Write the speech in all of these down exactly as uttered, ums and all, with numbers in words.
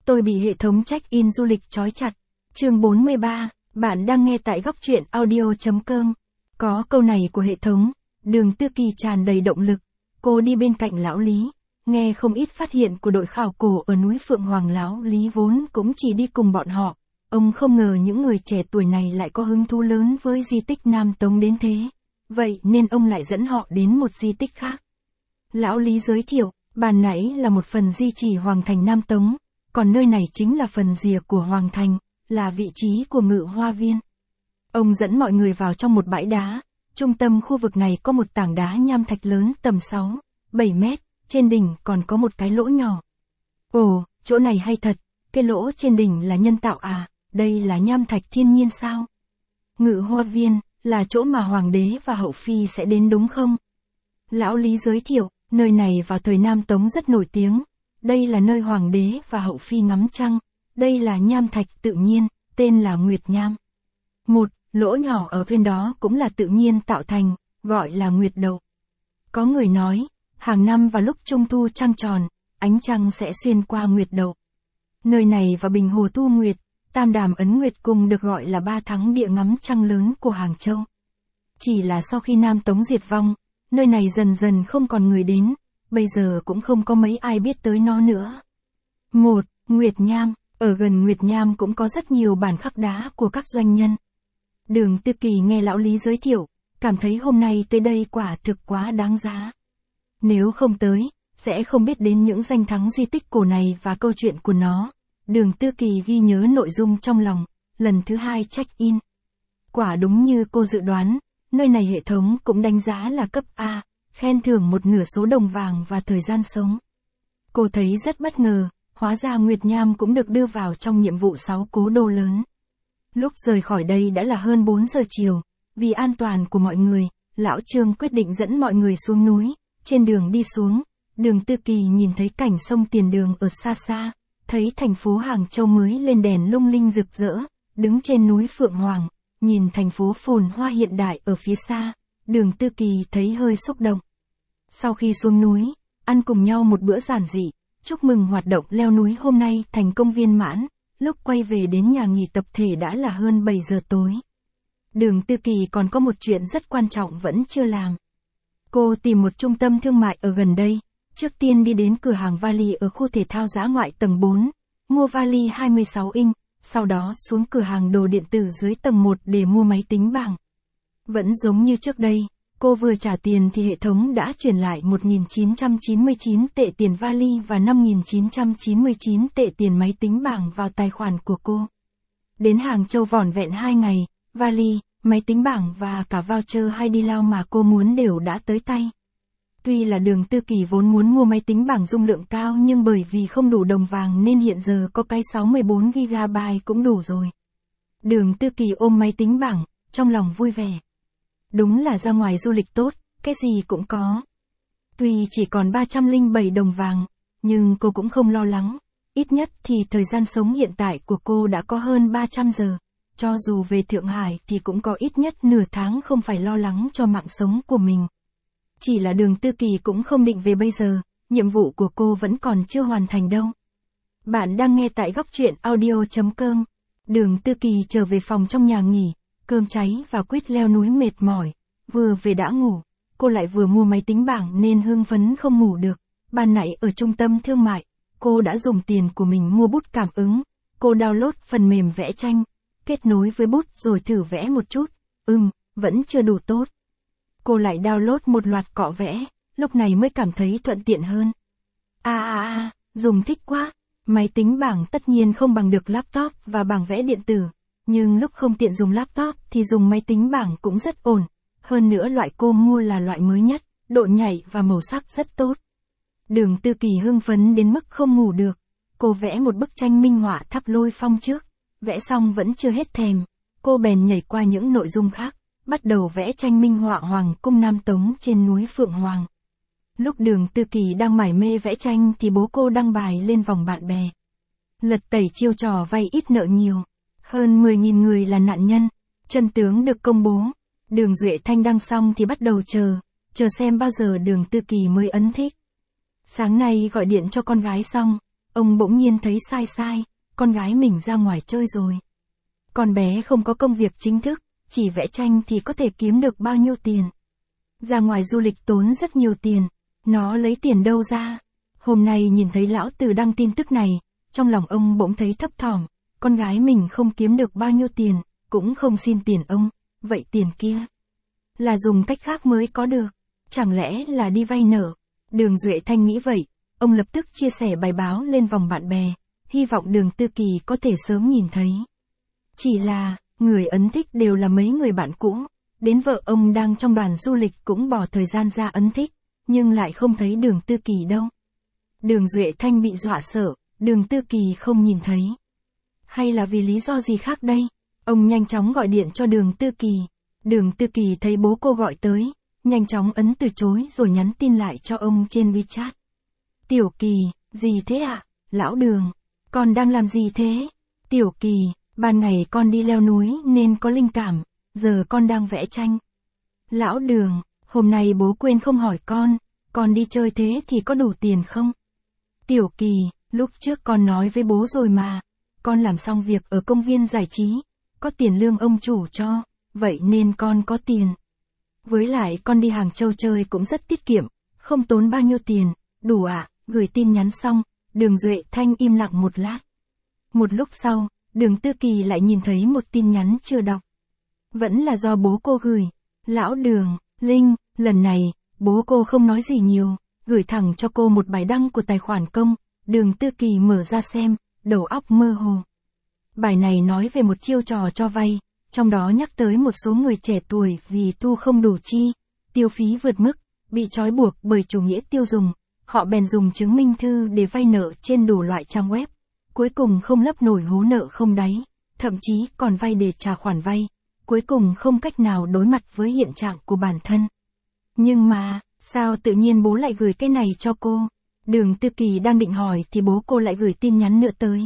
Tôi bị hệ thống check-in du lịch trói chặt. Chương bốn mươi ba, bạn đang nghe tại góc truyện audio chấm com. Có câu này của hệ thống, Đường Tư Kỳ tràn đầy động lực. Cô đi bên cạnh lão Lý, nghe không ít phát hiện của đội khảo cổ ở núi Phượng Hoàng. Lão Lý vốn cũng chỉ đi cùng bọn họ. Ông không ngờ những người trẻ tuổi này lại có hứng thú lớn với di tích Nam Tống đến thế. Vậy nên ông lại dẫn họ đến một di tích khác. Lão Lý giới thiệu, bàn nãy là một phần di chỉ Hoàng thành Nam Tống, còn nơi này chính là phần rìa của Hoàng thành, là vị trí của Ngự Hoa Viên. Ông dẫn mọi người vào trong một bãi đá, trung tâm khu vực này có một tảng đá nham thạch lớn tầm sáu, bảy mét, trên đỉnh còn có một cái lỗ nhỏ. Ồ, chỗ này hay thật, cái lỗ trên đỉnh là nhân tạo à, đây là nham thạch thiên nhiên sao? Ngự Hoa Viên, là chỗ mà Hoàng đế và Hậu Phi sẽ đến đúng không? Lão Lý giới thiệu, nơi này vào thời Nam Tống rất nổi tiếng. Đây là nơi Hoàng đế và Hậu Phi ngắm trăng. Đây là nham thạch tự nhiên, tên là Nguyệt Nham. Một lỗ nhỏ ở bên đó cũng là tự nhiên tạo thành, gọi là Nguyệt Đậu. Có người nói, hàng năm vào lúc Trung thu trăng tròn, ánh trăng sẽ xuyên qua Nguyệt Đậu. Nơi này và Bình Hồ Thu Nguyệt, Tam Đàm Ấn Nguyệt Cung được gọi là ba thắng địa ngắm trăng lớn của Hàng Châu. Chỉ là sau khi Nam Tống diệt vong, nơi này dần dần không còn người đến, bây giờ cũng không có mấy ai biết tới nó nữa. Một Nguyệt Nham, ở gần Nguyệt Nham cũng có rất nhiều bản khắc đá của các doanh nhân. Đường Tư Kỳ nghe lão Lý giới thiệu, cảm thấy hôm nay tới đây quả thực quá đáng giá. Nếu không tới, sẽ không biết đến những danh thắng di tích cổ này và câu chuyện của nó. Đường Tư Kỳ ghi nhớ nội dung trong lòng, lần thứ hai check-in. Quả đúng như cô dự đoán, nơi này hệ thống cũng đánh giá là cấp A, khen thưởng một nửa số đồng vàng và thời gian sống. Cô thấy rất bất ngờ, hóa ra Nguyệt Nham cũng được đưa vào trong nhiệm vụ sáu cố đô lớn. Lúc rời khỏi đây đã là hơn bốn giờ chiều, vì an toàn của mọi người, lão Trương quyết định dẫn mọi người xuống núi. Trên đường đi xuống, Đường Tư Kỳ nhìn thấy cảnh sông Tiền Đường ở xa xa, thấy thành phố Hàng Châu mới lên đèn lung linh rực rỡ, đứng trên núi Phượng Hoàng, nhìn thành phố phồn hoa hiện đại ở phía xa, Đường Tư Kỳ thấy hơi xúc động. Sau khi xuống núi, ăn cùng nhau một bữa giản dị, chúc mừng hoạt động leo núi hôm nay thành công viên mãn, lúc quay về đến nhà nghỉ tập thể đã là hơn bảy giờ tối. Đường Tư Kỳ còn có một chuyện rất quan trọng vẫn chưa làm. Cô tìm một trung tâm thương mại ở gần đây, trước tiên đi đến cửa hàng vali ở khu thể thao dã ngoại tầng bốn, mua vali hai mươi sáu inch, sau đó xuống cửa hàng đồ điện tử dưới tầng một để mua máy tính bảng. Vẫn giống như trước đây, cô vừa trả tiền thì hệ thống đã chuyển lại một nghìn chín trăm chín mươi chín tệ tiền vali và năm nghìn chín trăm chín mươi chín tệ tiền máy tính bảng vào tài khoản của cô. Đến Hàng Châu vỏn vẹn hai ngày, vali, máy tính bảng và cả voucher hay đi lao mà cô muốn đều đã tới tay. Tuy là Đường Tư Kỳ vốn muốn mua máy tính bảng dung lượng cao nhưng bởi vì không đủ đồng vàng nên hiện giờ có cái sáu mươi bốn gi ga bai cũng đủ rồi. Đường Tư Kỳ ôm máy tính bảng, trong lòng vui vẻ. Đúng là ra ngoài du lịch tốt, cái gì cũng có. Tuy chỉ còn ba trăm lẻ bảy đồng vàng, nhưng cô cũng không lo lắng. Ít nhất thì thời gian sống hiện tại của cô đã có hơn ba trăm giờ. Cho dù về Thượng Hải thì cũng có ít nhất nửa tháng không phải lo lắng cho mạng sống của mình. Chỉ là Đường Tư Kỳ cũng không định về bây giờ, nhiệm vụ của cô vẫn còn chưa hoàn thành đâu. Bạn đang nghe tại góc truyện audio chấm com. Đường Tư Kỳ trở về phòng trong nhà nghỉ, cơm cháy và quýt leo núi mệt mỏi, vừa về đã ngủ, cô lại vừa mua máy tính bảng nên hưng phấn không ngủ được. Ban nãy ở trung tâm thương mại, cô đã dùng tiền của mình mua bút cảm ứng, cô download phần mềm vẽ tranh, kết nối với bút rồi thử vẽ một chút, ừm, vẫn chưa đủ tốt. Cô lại download một loạt cọ vẽ, lúc này mới cảm thấy thuận tiện hơn. À à à, dùng thích quá, máy tính bảng tất nhiên không bằng được laptop và bảng vẽ điện tử, nhưng lúc không tiện dùng laptop thì dùng máy tính bảng cũng rất ổn, hơn nữa loại cô mua là loại mới nhất, độ nhạy và màu sắc rất tốt. Đường Tư Kỳ hưng phấn đến mức không ngủ được, cô vẽ một bức tranh minh họa tháp Lôi Phong trước, vẽ xong vẫn chưa hết thèm, cô bèn nhảy qua những nội dung khác, bắt đầu vẽ tranh minh họa Hoàng cung Nam Tống trên núi Phượng Hoàng. Lúc Đường Tư Kỳ đang mải mê vẽ tranh thì bố cô đăng bài lên vòng bạn bè. Lật tẩy chiêu trò vay ít nợ nhiều, hơn mười nghìn người là nạn nhân, chân tướng được công bố. Đường Duệ Thanh đăng xong thì bắt đầu chờ, chờ xem bao giờ Đường Tư Kỳ mới ấn thích. Sáng nay gọi điện cho con gái xong, ông bỗng nhiên thấy sai sai, con gái mình ra ngoài chơi rồi. Con bé không có công việc chính thức, chỉ vẽ tranh thì có thể kiếm được bao nhiêu tiền. Ra ngoài du lịch tốn rất nhiều tiền, nó lấy tiền đâu ra. Hôm nay nhìn thấy lão Từ đăng tin tức này, trong lòng ông bỗng thấy thấp thỏm, con gái mình không kiếm được bao nhiêu tiền, cũng không xin tiền ông, vậy tiền kia là dùng cách khác mới có được, chẳng lẽ là đi vay nợ. Đường Duệ Thanh nghĩ vậy, ông lập tức chia sẻ bài báo lên vòng bạn bè, hy vọng Đường Tư Kỳ có thể sớm nhìn thấy. Chỉ là, người ấn thích đều là mấy người bạn cũ, đến vợ ông đang trong đoàn du lịch cũng bỏ thời gian ra ấn thích, nhưng lại không thấy Đường Tư Kỳ đâu. Đường Duệ Thanh bị dọa sợ, Đường Tư Kỳ không nhìn thấy. Hay là vì lý do gì khác đây? Ông nhanh chóng gọi điện cho Đường Tư Kỳ. Đường Tư Kỳ thấy bố cô gọi tới, nhanh chóng ấn từ chối rồi nhắn tin lại cho ông trên WeChat. Tiểu Kỳ, gì thế ạ? À? Lão Đường, con đang làm gì thế? Tiểu Kỳ, ban ngày con đi leo núi nên có linh cảm, giờ con đang vẽ tranh. Lão Đường, hôm nay bố quên không hỏi con, con đi chơi thế thì có đủ tiền không? Tiểu Kỳ, lúc trước con nói với bố rồi mà, con làm xong việc ở công viên giải trí, có tiền lương ông chủ cho, vậy nên con có tiền. Với lại con đi Hàng Châu chơi cũng rất tiết kiệm, không tốn bao nhiêu tiền, đủ ạ. À? Gửi tin nhắn xong, Đường Duệ Thanh im lặng một lát. Một lúc sau, Đường Tư Kỳ lại nhìn thấy một tin nhắn chưa đọc. Vẫn là do bố cô gửi. Lão Đường, Linh, lần này, bố cô không nói gì nhiều, gửi thẳng cho cô một bài đăng của tài khoản công. Đường Tư Kỳ mở ra xem, đầu óc mơ hồ. Bài này nói về một chiêu trò cho vay, trong đó nhắc tới một số người trẻ tuổi vì thu không đủ chi, tiêu phí vượt mức, bị trói buộc bởi chủ nghĩa tiêu dùng. Họ bèn dùng chứng minh thư để vay nợ trên đủ loại trang web, cuối cùng không lấp nổi hố nợ không đáy, thậm chí còn vay để trả khoản vay, cuối cùng không cách nào đối mặt với hiện trạng của bản thân. Nhưng mà, sao tự nhiên bố lại gửi cái này cho cô? Đường Tư Kỳ đang định hỏi thì bố cô lại gửi tin nhắn nữa tới.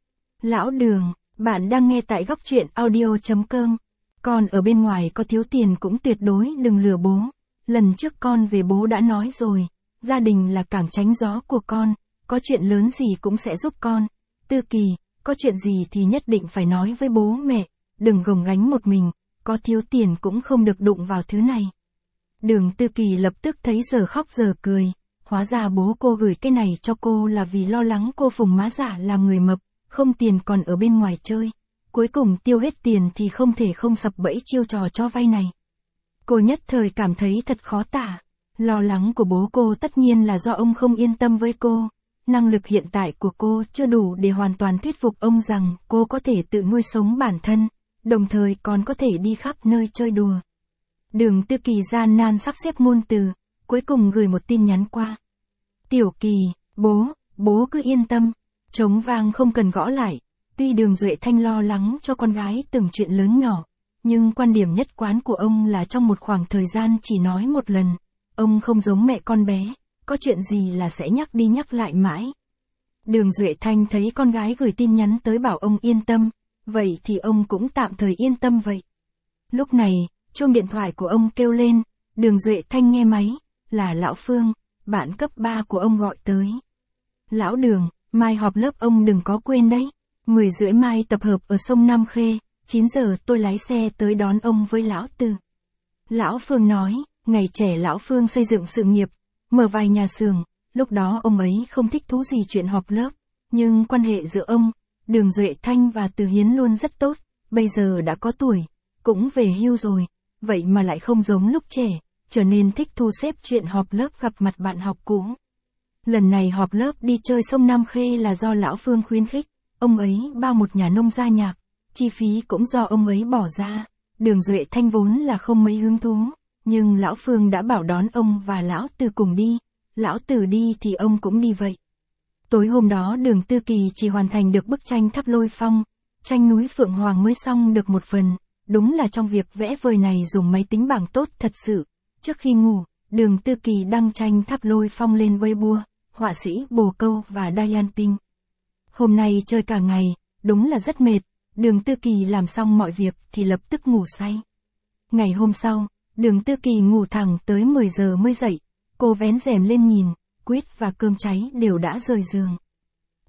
Lão Đường, bạn đang nghe tại góc truyện audio chấm com. Con ở bên ngoài có thiếu tiền cũng tuyệt đối đừng lừa bố. Lần trước con về bố đã nói rồi. Gia đình là cảng tránh gió của con, có chuyện lớn gì cũng sẽ giúp con. Tư Kỳ, có chuyện gì thì nhất định phải nói với bố mẹ, đừng gồng gánh một mình, có thiếu tiền cũng không được đụng vào thứ này. Đường Tư Kỳ lập tức thấy giờ khóc giờ cười, hóa ra bố cô gửi cái này cho cô là vì lo lắng cô phùng má giả làm người mập, không tiền còn ở bên ngoài chơi. Cuối cùng tiêu hết tiền thì không thể không sập bẫy chiêu trò cho vay này. Cô nhất thời cảm thấy thật khó tả. Lo lắng của bố cô tất nhiên là do ông không yên tâm với cô. Năng lực hiện tại của cô chưa đủ để hoàn toàn thuyết phục ông rằng cô có thể tự nuôi sống bản thân, đồng thời còn có thể đi khắp nơi chơi đùa. Đường Tư Kỳ gian nan sắp xếp ngôn từ, cuối cùng gửi một tin nhắn qua. Tiểu Kỳ, bố, bố cứ yên tâm, trống vang không cần gõ lại. Tuy Đường Duệ Thanh lo lắng cho con gái từng chuyện lớn nhỏ, nhưng quan điểm nhất quán của ông là trong một khoảng thời gian chỉ nói một lần. Ông không giống mẹ con bé, có chuyện gì là sẽ nhắc đi nhắc lại mãi. Đường Duệ Thanh thấy con gái gửi tin nhắn tới bảo ông yên tâm, vậy thì ông cũng tạm thời yên tâm vậy. Lúc này, chuông điện thoại của ông kêu lên, Đường Duệ Thanh nghe máy, là Lão Phương, bạn cấp ba của ông gọi tới. Lão Đường, mai họp lớp ông đừng có quên đấy, mười rưỡi mai tập hợp ở sông Nam Khê, chín giờ tôi lái xe tới đón ông với Lão Từ. Lão Phương nói, ngày trẻ Lão Phương xây dựng sự nghiệp, mở vài nhà xưởng, lúc đó ông ấy không thích thú gì chuyện họp lớp, nhưng quan hệ giữa ông, Đường Duệ Thanh và Từ Hiến luôn rất tốt, bây giờ đã có tuổi, cũng về hưu rồi, vậy mà lại không giống lúc trẻ, trở nên thích thu xếp chuyện họp lớp gặp mặt bạn học cũ. Lần này họp lớp đi chơi sông Nam Khê là do Lão Phương khuyến khích, ông ấy bao một nhà nông gia nhạc, chi phí cũng do ông ấy bỏ ra, Đường Duệ Thanh vốn là không mấy hứng thú. Nhưng Lão Phương đã bảo đón ông và Lão Từ cùng đi, Lão Từ đi thì ông cũng đi vậy. Tối hôm đó Đường Tư Kỳ chỉ hoàn thành được bức tranh Tháp Lôi Phong, tranh núi Phượng Hoàng mới xong được một phần, đúng là trong việc vẽ vời này dùng máy tính bảng tốt thật sự. Trước khi ngủ, Đường Tư Kỳ đăng tranh Tháp Lôi Phong lên Weibo, họa sĩ Bồ Câu và Diane Ping. Hôm nay chơi cả ngày, đúng là rất mệt, Đường Tư Kỳ làm xong mọi việc thì lập tức ngủ say. Ngày hôm sau, Đường Tư Kỳ ngủ thẳng tới mười giờ mới dậy, cô vén rèm lên nhìn, quýt và cơm cháy đều đã rời giường.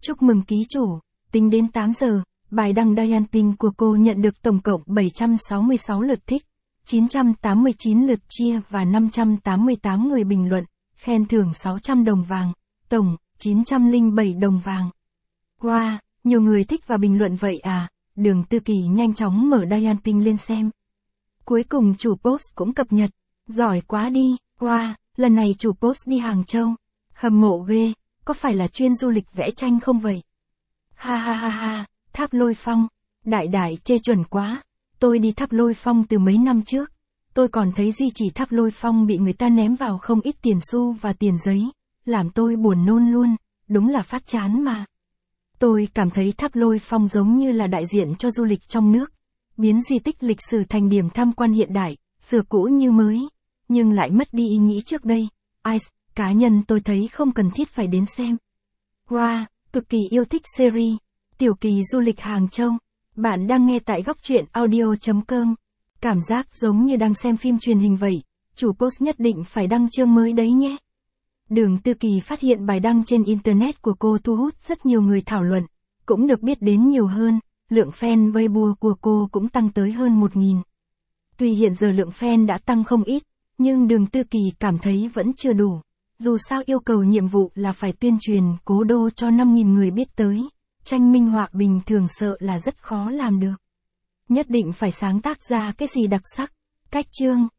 Chúc mừng ký chủ, tính đến tám giờ, bài đăng Diane Pink của cô nhận được tổng cộng bảy trăm sáu mươi sáu lượt thích, chín trăm tám mươi chín lượt chia và năm trăm tám mươi tám người bình luận, khen thưởng sáu trăm đồng vàng, tổng chín trăm lẻ bảy đồng vàng. Wow, nhiều người thích và bình luận vậy à, Đường Tư Kỳ nhanh chóng mở Diane Pink lên xem. Cuối cùng chủ post cũng cập nhật, giỏi quá đi, wow, lần này chủ post đi Hàng Châu, hâm mộ ghê, có phải là chuyên du lịch vẽ tranh không vậy? Ha ha ha ha, Tháp Lôi Phong, đại đại chê chuẩn quá, tôi đi Tháp Lôi Phong từ mấy năm trước, tôi còn thấy di chỉ Tháp Lôi Phong bị người ta ném vào không ít tiền xu và tiền giấy, làm tôi buồn nôn luôn, đúng là phát chán mà. Tôi cảm thấy Tháp Lôi Phong giống như là đại diện cho du lịch trong nước, biến di tích lịch sử thành điểm tham quan hiện đại, sửa cũ như mới, nhưng lại mất đi ý nghĩ trước đây. Ai, cá nhân tôi thấy không cần thiết phải đến xem. Wow, cực kỳ yêu thích series Tiểu Kỳ du lịch Hàng Châu. Bạn đang nghe tại góc truyện audio chấm com. Cảm giác giống như đang xem phim truyền hình vậy. Chủ post nhất định phải đăng chương mới đấy nhé. Đường Tư Kỳ phát hiện bài đăng trên Internet của cô thu hút rất nhiều người thảo luận, cũng được biết đến nhiều hơn, lượng fan Weibo của cô cũng tăng tới hơn một nghìn. Tuy hiện giờ lượng fan đã tăng không ít, nhưng Đường Tư Kỳ cảm thấy vẫn chưa đủ. Dù sao yêu cầu nhiệm vụ là phải tuyên truyền cố đô cho năm nghìn người biết tới, tranh minh họa bình thường sợ là rất khó làm được. Nhất định phải sáng tác ra cái gì đặc sắc, cách chương,